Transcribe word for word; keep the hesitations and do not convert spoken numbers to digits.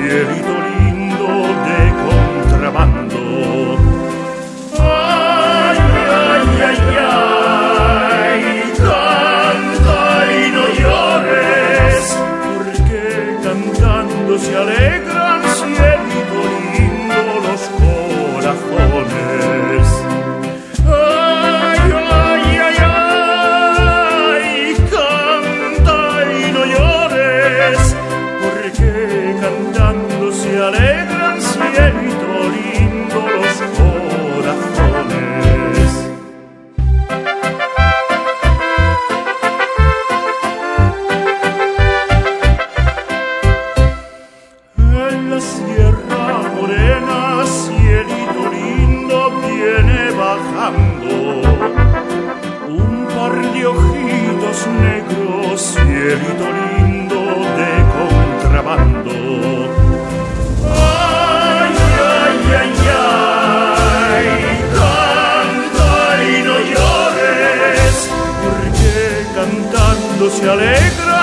cielito lindo de contrabando. Ay, ay, ay, ay, canta y no llores, porque cantando se alegran, cielito lindo, los corazones. Ay, ay, ay, ay, canta y no llores, porque cantando se alegran, cielito lindo, los corazones. En la Sierra Morena, cielito lindo, viene bajando un par de ojitos negros, cielito lindo de contrabando. Ay, ay, ay, ay, canta y no llores, porque cantando se alegra,